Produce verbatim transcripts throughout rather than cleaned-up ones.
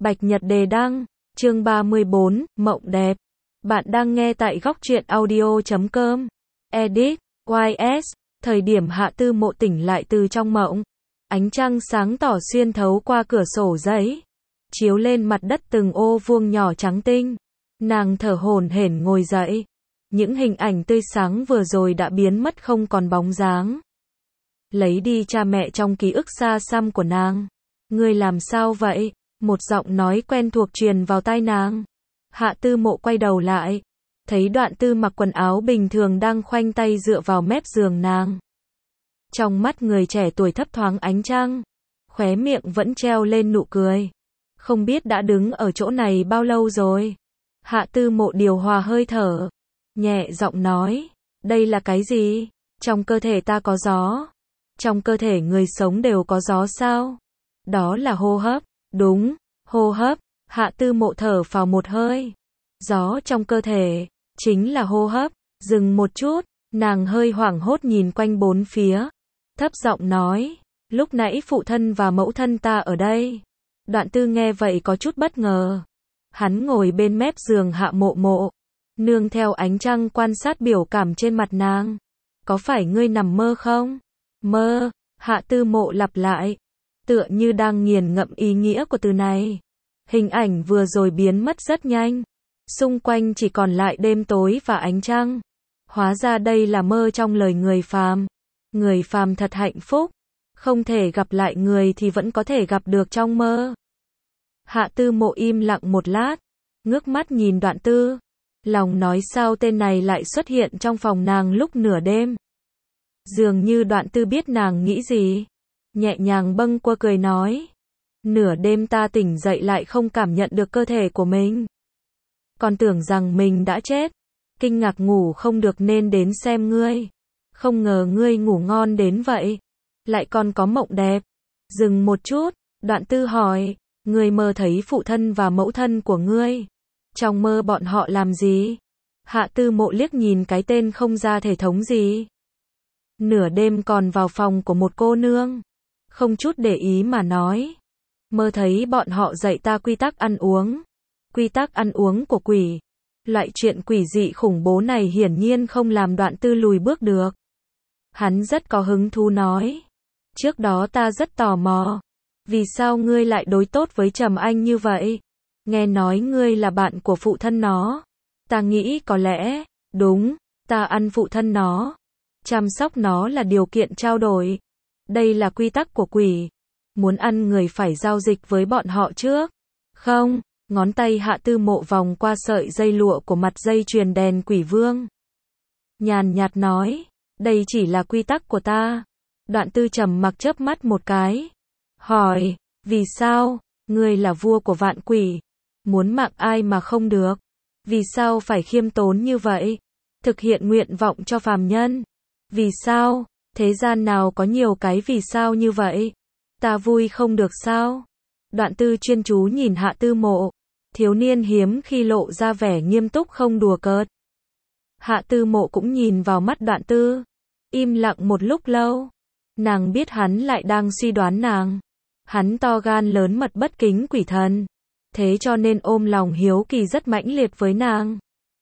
Bạch Nhật đề đăng, chương ba mươi bốn, Mộng đẹp. Bạn đang nghe tại góc truyện audio chấm com. Edit, Y S, thời điểm Hạ Tư Mộ tỉnh lại từ trong mộng. Ánh trăng sáng tỏ xuyên thấu qua cửa sổ giấy, chiếu lên mặt đất từng ô vuông nhỏ trắng tinh. Nàng thở hổn hển ngồi dậy. Những hình ảnh tươi sáng vừa rồi đã biến mất không còn bóng dáng. Lấy đi cha mẹ trong ký ức xa xăm của nàng. Ngươi làm sao vậy? Một giọng nói quen thuộc truyền vào tai nàng. Hạ Tư Mộ quay đầu lại, thấy Đoạn Tư mặc quần áo bình thường đang khoanh tay dựa vào mép giường nàng. Trong mắt người trẻ tuổi thấp thoáng ánh trăng, khóe miệng vẫn treo lên nụ cười. Không biết đã đứng ở chỗ này bao lâu rồi. Hạ Tư Mộ điều hòa hơi thở, nhẹ giọng nói, đây là cái gì? Trong cơ thể ta có gió. Trong cơ thể người sống đều có gió sao? Đó là hô hấp. Đúng, hô hấp. Hạ Tư Mộ thở phào một hơi. Gió trong cơ thể, chính là hô hấp. Dừng một chút, nàng hơi hoảng hốt nhìn quanh bốn phía. Thấp giọng nói, lúc nãy phụ thân và mẫu thân ta ở đây. Đoạn Tư nghe vậy có chút bất ngờ. Hắn ngồi bên mép giường Hạ Mộ Mộ, nương theo ánh trăng quan sát biểu cảm trên mặt nàng. Có phải ngươi nằm mơ không? Mơ, Hạ Tư Mộ lặp lại, tựa như đang nghiền ngẫm ý nghĩa của từ này. Hình ảnh vừa rồi biến mất rất nhanh. Xung quanh chỉ còn lại đêm tối và ánh trăng. Hóa ra đây là mơ trong lời người phàm. Người phàm thật hạnh phúc. Không thể gặp lại người thì vẫn có thể gặp được trong mơ. Hạ Tư Mộ im lặng một lát, ngước mắt nhìn Đoạn Tư. Lòng nói sao tên này lại xuất hiện trong phòng nàng lúc nửa đêm. Dường như Đoạn Tư biết nàng nghĩ gì. Nhẹ nhàng bâng quơ cười nói. Nửa đêm ta tỉnh dậy lại không cảm nhận được cơ thể của mình. Còn tưởng rằng mình đã chết. Kinh ngạc ngủ không được nên đến xem ngươi. Không ngờ ngươi ngủ ngon đến vậy. Lại còn có mộng đẹp. Dừng một chút, Đoạn Tư hỏi. Ngươi mơ thấy phụ thân và mẫu thân của ngươi. Trong mơ bọn họ làm gì? Hạ Tư Mộ liếc nhìn cái tên không ra thể thống gì. Nửa đêm còn vào phòng của một cô nương. Không chút để ý mà nói. Mơ thấy bọn họ dạy ta quy tắc ăn uống. Quy tắc ăn uống của quỷ. Loại chuyện quỷ dị khủng bố này hiển nhiên không làm Đoạn Tư lùi bước được. Hắn rất có hứng thú nói. Trước đó ta rất tò mò. Vì sao ngươi lại đối tốt với Trầm Anh như vậy? Nghe nói ngươi là bạn của phụ thân nó. Ta nghĩ có lẽ, đúng, ta ăn phụ thân nó. Chăm sóc nó là điều kiện trao đổi. Đây là quy tắc của quỷ. Muốn ăn người phải giao dịch với bọn họ trước. Không, ngón tay Hạ Tư Mộ vòng qua sợi dây lụa của mặt dây chuyền đèn quỷ vương. Nhàn nhạt nói, đây chỉ là quy tắc của ta. Đoạn Tư trầm mặc chớp mắt một cái. Hỏi, vì sao? Ngươi là vua của vạn quỷ. Muốn mạng ai mà không được? Vì sao phải khiêm tốn như vậy? Thực hiện nguyện vọng cho phàm nhân. Vì sao? Thế gian nào có nhiều cái vì sao như vậy? Ta vui không được sao? Đoạn Tư chuyên chú nhìn Hạ Tư Mộ. Thiếu niên hiếm khi lộ ra vẻ nghiêm túc không đùa cợt. Hạ Tư Mộ cũng nhìn vào mắt Đoạn Tư. Im lặng một lúc lâu. Nàng biết hắn lại đang suy đoán nàng. Hắn to gan lớn mật bất kính quỷ thần. Thế cho nên ôm lòng hiếu kỳ rất mãnh liệt với nàng.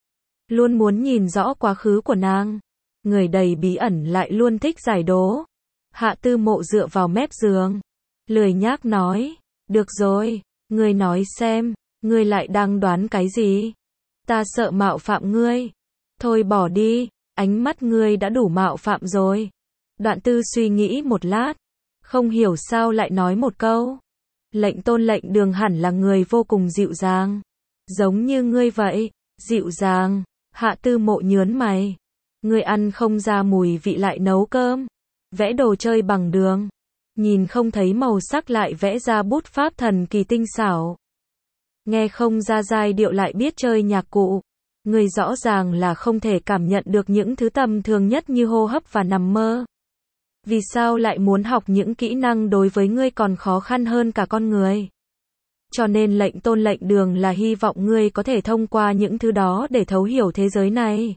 Luôn muốn nhìn rõ quá khứ của nàng. Người đầy bí ẩn lại luôn thích giải đố. Hạ Tư Mộ dựa vào mép giường. Lười nhác nói. Được rồi, ngươi nói xem. Ngươi lại đang đoán cái gì? Ta sợ mạo phạm ngươi. Thôi bỏ đi. Ánh mắt ngươi đã đủ mạo phạm rồi. Đoạn Tư suy nghĩ một lát. Không hiểu sao lại nói một câu. Lệnh Tôn Lệnh Đường hẳn là người vô cùng dịu dàng. Giống như ngươi vậy. Dịu dàng. Hạ Tư Mộ nhớn mày. Ngươi ăn không ra mùi vị lại nấu cơm. Vẽ đồ chơi bằng đường. Nhìn không thấy màu sắc lại vẽ ra bút pháp thần kỳ tinh xảo. Nghe không ra giai điệu lại biết chơi nhạc cụ. Ngươi rõ ràng là không thể cảm nhận được những thứ tầm thường nhất như hô hấp và nằm mơ. Vì sao lại muốn học những kỹ năng đối với ngươi còn khó khăn hơn cả con người? Cho nên Lệnh Tôn Lệnh Đường là hy vọng ngươi có thể thông qua những thứ đó để thấu hiểu thế giới này.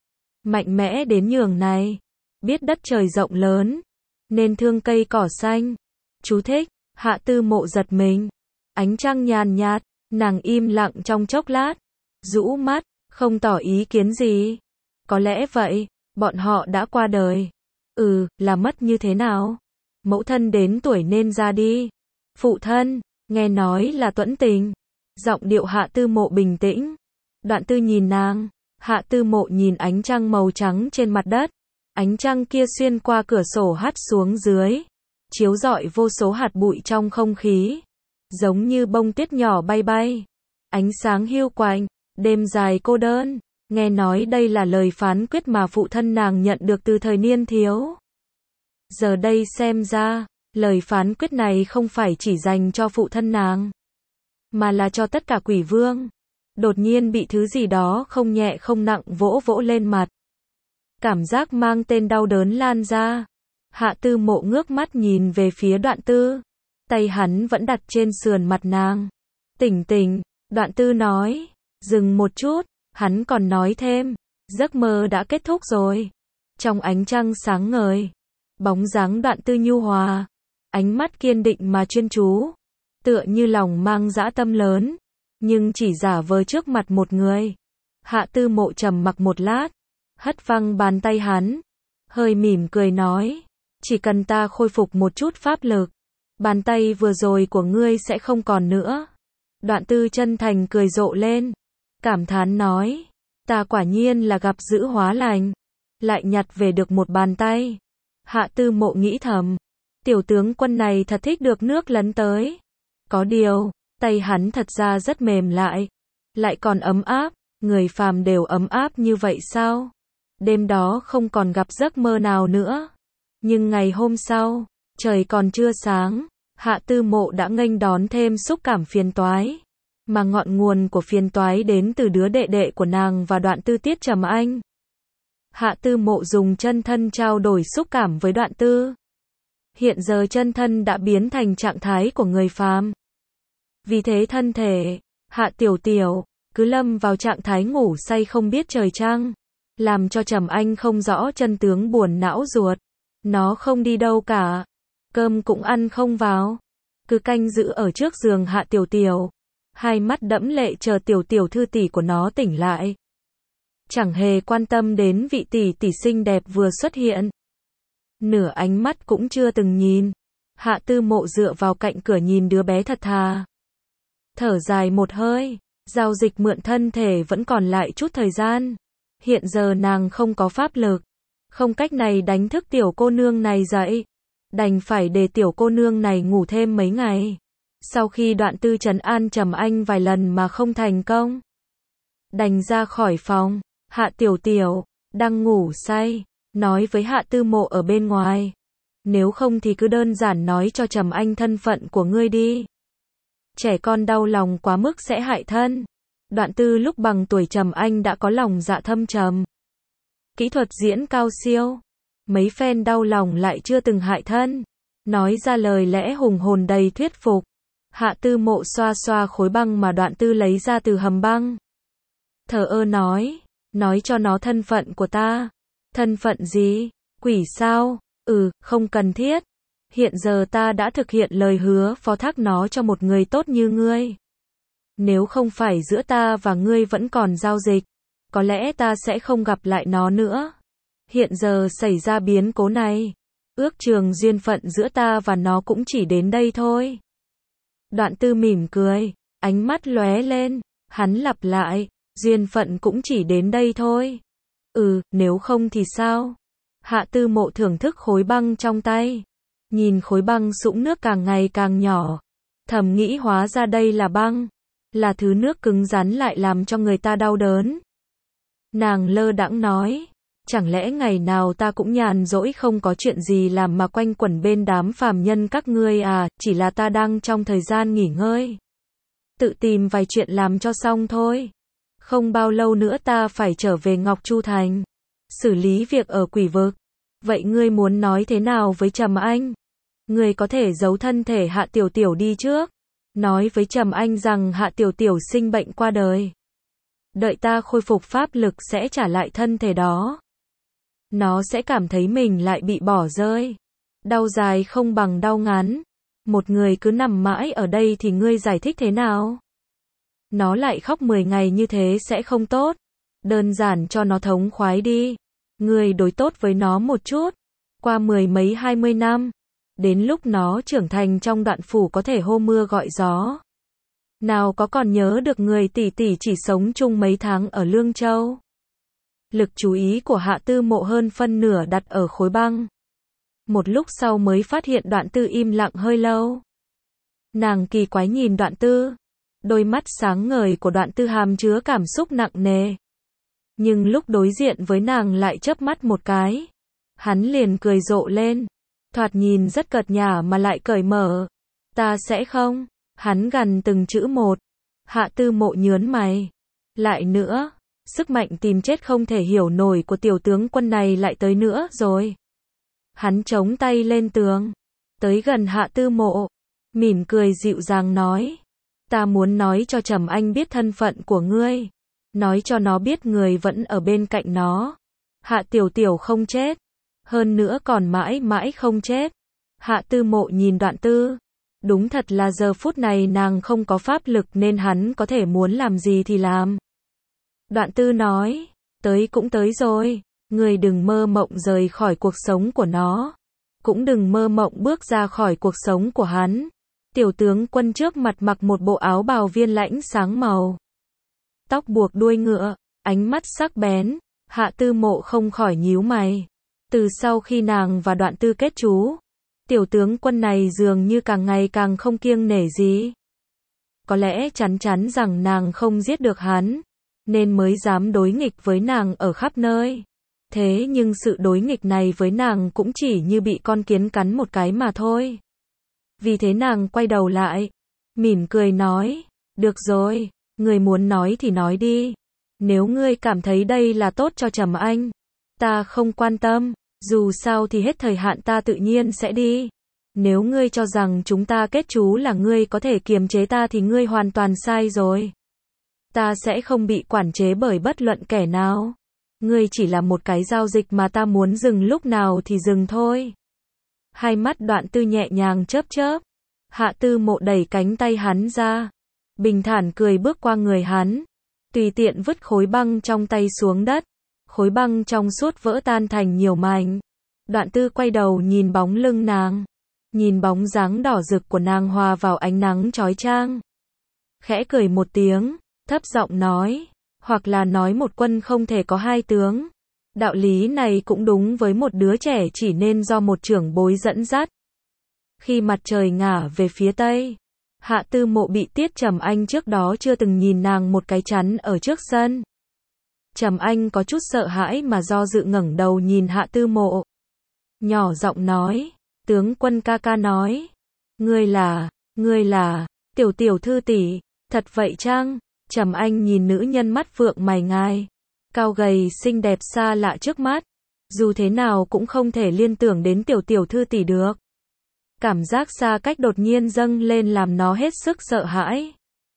Mạnh mẽ đến nhường này. Biết đất trời rộng lớn. Nên thương cây cỏ xanh. Chú thích, Hạ Tư Mộ giật mình. Ánh trăng nhàn nhạt, nàng im lặng trong chốc lát, rũ mắt, không tỏ ý kiến gì. Có lẽ vậy, bọn họ đã qua đời. Ừ, là mất như thế nào? Mẫu thân đến tuổi nên ra đi. Phụ thân, nghe nói là tuẫn tình. Giọng điệu Hạ Tư Mộ bình tĩnh. Đoạn Tư nhìn nàng, Hạ Tư Mộ nhìn ánh trăng màu trắng trên mặt đất. Ánh trăng kia xuyên qua cửa sổ hắt xuống dưới, chiếu rọi vô số hạt bụi trong không khí, giống như bông tuyết nhỏ bay bay. Ánh sáng hiu quạnh, đêm dài cô đơn. Nghe nói đây là lời phán quyết mà phụ thân nàng nhận được từ thời niên thiếu. Giờ đây xem ra, lời phán quyết này không phải chỉ dành cho phụ thân nàng, mà là cho tất cả quỷ vương. Đột nhiên bị thứ gì đó không nhẹ không nặng vỗ vỗ lên mặt. Cảm giác mang tên đau đớn lan ra. Hạ Tư Mộ ngước mắt nhìn về phía Đoạn Tư. Tay hắn vẫn đặt trên sườn mặt nàng. Tỉnh tỉnh, Đoạn Tư nói. Dừng một chút, hắn còn nói thêm. Giấc mơ đã kết thúc rồi. Trong ánh trăng sáng ngời, bóng dáng Đoạn Tư nhu hòa, ánh mắt kiên định mà chuyên chú, tựa như lòng mang dã tâm lớn, nhưng chỉ giả vờ trước mặt một người. Hạ Tư Mộ trầm mặc một lát, hất văng bàn tay hắn, hơi mỉm cười nói, chỉ cần ta khôi phục một chút pháp lực, bàn tay vừa rồi của ngươi sẽ không còn nữa. Đoạn Tư chân thành cười rộ lên, cảm thán nói, ta quả nhiên là gặp dữ hóa lành, lại nhặt về được một bàn tay. Hạ Tư Mộ nghĩ thầm, tiểu tướng quân này thật thích được nước lấn tới. Có điều, tay hắn thật ra rất mềm lại, lại còn ấm áp, người phàm đều ấm áp như vậy sao? Đêm đó không còn gặp giấc mơ nào nữa. Nhưng ngày hôm sau, trời còn chưa sáng, Hạ Tư Mộ đã nghênh đón thêm xúc cảm phiền toái. Mà ngọn nguồn của phiền toái đến từ đứa đệ đệ của nàng và Đoạn Tư Tiết Trầm Anh. Hạ Tư Mộ dùng chân thân trao đổi xúc cảm với Đoạn Tư. Hiện giờ chân thân đã biến thành trạng thái của người phàm. Vì thế thân thể, Hạ Tiểu Tiểu, cứ lâm vào trạng thái ngủ say không biết trời trăng, làm cho Trầm Anh không rõ chân tướng buồn não ruột. Nó không đi đâu cả, cơm cũng ăn không vào, cứ canh giữ ở trước giường Hạ Tiểu Tiểu, hai mắt đẫm lệ chờ tiểu tiểu thư tỷ của nó tỉnh lại. Chẳng hề quan tâm đến vị tỷ tỷ xinh đẹp vừa xuất hiện. Nửa ánh mắt cũng chưa từng nhìn. Hạ Tư Mộ dựa vào cạnh cửa nhìn đứa bé thật thà. Thở dài một hơi, giao dịch mượn thân thể vẫn còn lại chút thời gian. Hiện giờ nàng không có pháp lực, không cách này đánh thức tiểu cô nương này dậy. Đành phải để tiểu cô nương này ngủ thêm mấy ngày. Sau khi Đoạn Tư trấn an Trầm Anh vài lần mà không thành công, đành ra khỏi phòng. Hạ Tiểu Tiểu đang ngủ say, nói với Hạ Tư Mộ ở bên ngoài, nếu không thì cứ đơn giản nói cho Trầm Anh thân phận của ngươi đi. Trẻ con đau lòng quá mức sẽ hại thân. Đoạn Tư lúc bằng tuổi Trầm Anh đã có lòng dạ thâm trầm, kỹ thuật diễn cao siêu, mấy phen đau lòng lại chưa từng hại thân, nói ra lời lẽ hùng hồn đầy thuyết phục. Hạ Tư Mộ xoa xoa khối băng mà Đoạn Tư lấy ra từ hầm băng, thờ ơ nói, nói cho nó thân phận của ta. Thân phận gì? Quỷ sao? Ừ, không cần thiết. Hiện giờ ta đã thực hiện lời hứa phó thác nó cho một người tốt như ngươi. Nếu không phải giữa ta và ngươi vẫn còn giao dịch, có lẽ ta sẽ không gặp lại nó nữa. Hiện giờ xảy ra biến cố này, ước trường duyên phận giữa ta và nó cũng chỉ đến đây thôi. Đoạn Tư mỉm cười, ánh mắt lóe lên, hắn lặp lại, duyên phận cũng chỉ đến đây thôi. Ừ, nếu không thì sao? Hạ Tư Mộ thưởng thức khối băng trong tay, nhìn khối băng sũng nước càng ngày càng nhỏ, thầm nghĩ hóa ra đây là băng, là thứ nước cứng rắn lại làm cho người ta đau đớn. Nàng lơ đãng nói, chẳng lẽ ngày nào ta cũng nhàn rỗi không có chuyện gì làm mà quanh quẩn bên đám phàm nhân các ngươi à, chỉ là ta đang trong thời gian nghỉ ngơi, tự tìm vài chuyện làm cho xong thôi. Không bao lâu nữa ta phải trở về Ngọc Chu Thành, xử lý việc ở quỷ vực. Vậy ngươi muốn nói thế nào với Trầm Anh? Ngươi có thể giấu thân thể Hạ Tiểu Tiểu đi trước, nói với Trầm Anh rằng Hạ Tiểu Tiểu sinh bệnh qua đời. Đợi ta khôi phục pháp lực sẽ trả lại thân thể đó. Nó sẽ cảm thấy mình lại bị bỏ rơi. Đau dài không bằng đau ngắn. Một người cứ nằm mãi ở đây thì ngươi giải thích thế nào? Nó lại khóc mười ngày như thế sẽ không tốt. Đơn giản cho nó thống khoái đi. Ngươi đối tốt với nó một chút. Qua mười mấy hai mươi năm. Đến lúc nó trưởng thành trong Đoạn Phủ có thể hô mưa gọi gió. Nào có còn nhớ được người tỷ tỷ chỉ sống chung mấy tháng ở Lương Châu. Lực chú ý của Hạ Tư Mộ hơn phân nửa đặt ở khối băng. Một lúc sau mới phát hiện Đoạn Tư im lặng hơi lâu. Nàng kỳ quái nhìn Đoạn Tư. Đôi mắt sáng ngời của Đoạn Tư hàm chứa cảm xúc nặng nề. Nhưng lúc đối diện với nàng lại chớp mắt một cái. Hắn liền cười rộ lên. Thoạt nhìn rất cợt nhả mà lại cởi mở. Ta sẽ không. Hắn gằn từng chữ một. Hạ Tư Mộ nhớn mày. Lại nữa. Sức mạnh tìm chết không thể hiểu nổi của tiểu tướng quân này lại tới nữa rồi. Hắn chống tay lên tường. Tới gần Hạ Tư Mộ. Mỉm cười dịu dàng nói. Ta muốn nói cho Trầm Anh biết thân phận của ngươi. Nói cho nó biết người vẫn ở bên cạnh nó. Hạ Tiểu Tiểu không chết. Hơn nữa còn mãi mãi không chết. Hạ Tư Mộ nhìn Đoạn Tư. Đúng thật là giờ phút này nàng không có pháp lực nên hắn có thể muốn làm gì thì làm. Đoạn Tư nói. Tới cũng tới rồi. Người đừng mơ mộng rời khỏi cuộc sống của nó. Cũng đừng mơ mộng bước ra khỏi cuộc sống của hắn. Tiểu tướng quân trước mặt mặc một bộ áo bào viên lãnh sáng màu. Tóc buộc đuôi ngựa, ánh mắt sắc bén. Hạ Tư Mộ không khỏi nhíu mày. Từ sau khi nàng và Đoạn Tư kết chú, tiểu tướng quân này dường như càng ngày càng không kiêng nể gì. Có lẽ chắn chắn rằng nàng không giết được hắn, nên mới dám đối nghịch với nàng ở khắp nơi. Thế nhưng sự đối nghịch này với nàng cũng chỉ như bị con kiến cắn một cái mà thôi. Vì thế nàng quay đầu lại, mỉm cười nói, được rồi, người muốn nói thì nói đi. Nếu ngươi cảm thấy đây là tốt cho Trầm Anh, ta không quan tâm, dù sao thì hết thời hạn ta tự nhiên sẽ đi. Nếu ngươi cho rằng chúng ta kết chú là ngươi có thể kiềm chế ta thì ngươi hoàn toàn sai rồi. Ta sẽ không bị quản chế bởi bất luận kẻ nào. Ngươi chỉ là một cái giao dịch mà ta muốn dừng lúc nào thì dừng thôi. Hai mắt Đoạn Tư nhẹ nhàng chớp chớp. Hạ Tư Mộ đẩy cánh tay hắn ra. Bình thản cười bước qua người hắn. Tùy tiện vứt khối băng trong tay xuống đất. Khối băng trong suốt vỡ tan thành nhiều mảnh. Đoạn Tư quay đầu nhìn bóng lưng nàng. Nhìn bóng dáng đỏ rực của nàng hòa vào ánh nắng chói chang. Khẽ cười một tiếng, thấp giọng nói. Hoặc là nói một quân không thể có hai tướng. Đạo lý này cũng đúng với một đứa trẻ chỉ nên do một trưởng bối dẫn dắt. Khi mặt trời ngả về phía tây, Hạ Tư Mộ bị Tiết Trầm Anh trước đó chưa từng nhìn nàng một cái chắn ở trước sân. Trầm Anh có chút sợ hãi mà do dự ngẩng đầu nhìn Hạ Tư Mộ. Nhỏ giọng nói, tướng quân ca ca nói. Ngươi là, ngươi là, tiểu tiểu thư tỷ, thật vậy chăng? Trầm Anh nhìn nữ nhân mắt phượng mày ngai, cao gầy xinh đẹp xa lạ trước mắt. Dù thế nào cũng không thể liên tưởng đến tiểu tiểu thư tỷ được. Cảm giác xa cách đột nhiên dâng lên làm nó hết sức sợ hãi.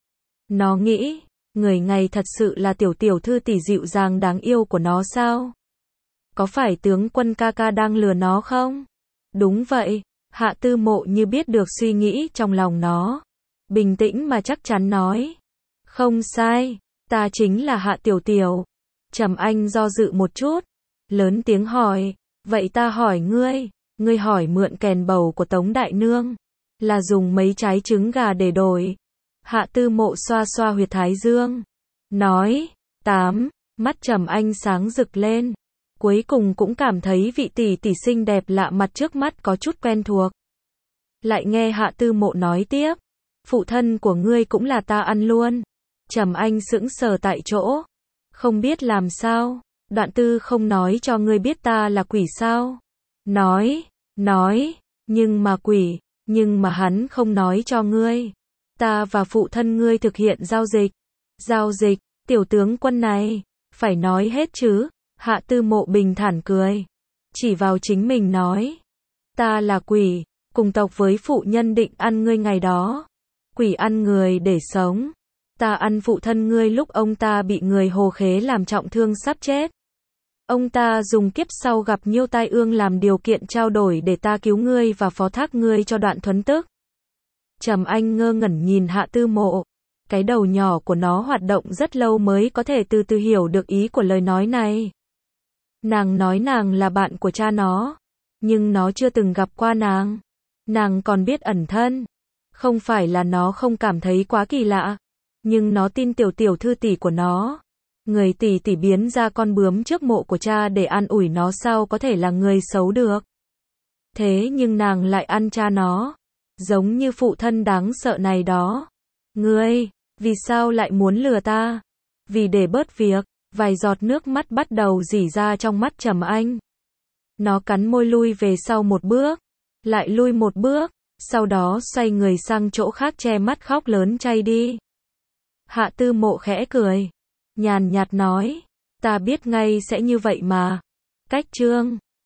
Nó nghĩ, người này thật sự là tiểu tiểu thư tỷ dịu dàng đáng yêu của nó sao? Có phải tướng quân ca ca đang lừa nó không? Đúng vậy, Hạ Tư Mộ như biết được suy nghĩ trong lòng nó. Bình tĩnh mà chắc chắn nói. Không sai, ta chính là Hạ Tiểu Tiểu. Trầm Anh do dự một chút, lớn tiếng hỏi, vậy ta hỏi ngươi, ngươi hỏi mượn kèn bầu của Tống Đại Nương, là dùng mấy trái trứng gà để đổi. Hạ Tư Mộ xoa xoa huyệt thái dương, nói, tám, mắt Trầm Anh sáng rực lên, cuối cùng cũng cảm thấy vị tỷ tỷ xinh đẹp lạ mặt trước mắt có chút quen thuộc. Lại nghe Hạ Tư Mộ nói tiếp, phụ thân của ngươi cũng là ta ăn luôn. Trầm Anh sững sờ tại chỗ, không biết làm sao. Đoạn Tư không nói cho ngươi biết ta là quỷ sao? Nói, nói, nhưng mà quỷ, nhưng mà hắn không nói cho ngươi. Ta và phụ thân ngươi thực hiện giao dịch. Giao dịch, tiểu tướng quân này, phải nói hết chứ? Hạ Tư Mộ bình thản cười, chỉ vào chính mình nói. Ta là quỷ, cùng tộc với phụ nhân định ăn ngươi ngày đó. Quỷ ăn người để sống. Ta ăn phụ thân ngươi lúc ông ta bị người Hồ Khế làm trọng thương sắp chết. Ông ta dùng kiếp sau gặp nhiêu tai ương làm điều kiện trao đổi để ta cứu ngươi và phó thác ngươi cho Đoạn Thuấn Tức. Trầm Anh ngơ ngẩn nhìn Hạ Tư Mộ. Cái đầu nhỏ của nó hoạt động rất lâu mới có thể từ từ hiểu được ý của lời nói này. Nàng nói nàng là bạn của cha nó, nhưng nó chưa từng gặp qua nàng. Nàng còn biết ẩn thân. Không phải là nó không cảm thấy quá kỳ lạ, nhưng nó tin tiểu tiểu thư tỷ của nó. Người tỷ tỷ biến ra con bướm trước mộ của cha để an ủi nó sao có thể là người xấu được. Thế nhưng nàng lại ăn cha nó, giống như phụ thân đáng sợ này đó. Ngươi, vì sao lại muốn lừa ta? Vì để bớt việc, vài giọt nước mắt bắt đầu rỉ ra trong mắt Trầm Anh. Nó cắn môi lui về sau một bước, lại lui một bước, sau đó xoay người sang chỗ khác che mắt khóc lớn chay đi. Hạ Tư Mộ khẽ cười, nhàn nhạt nói, ta biết ngay sẽ như vậy mà. Cách chương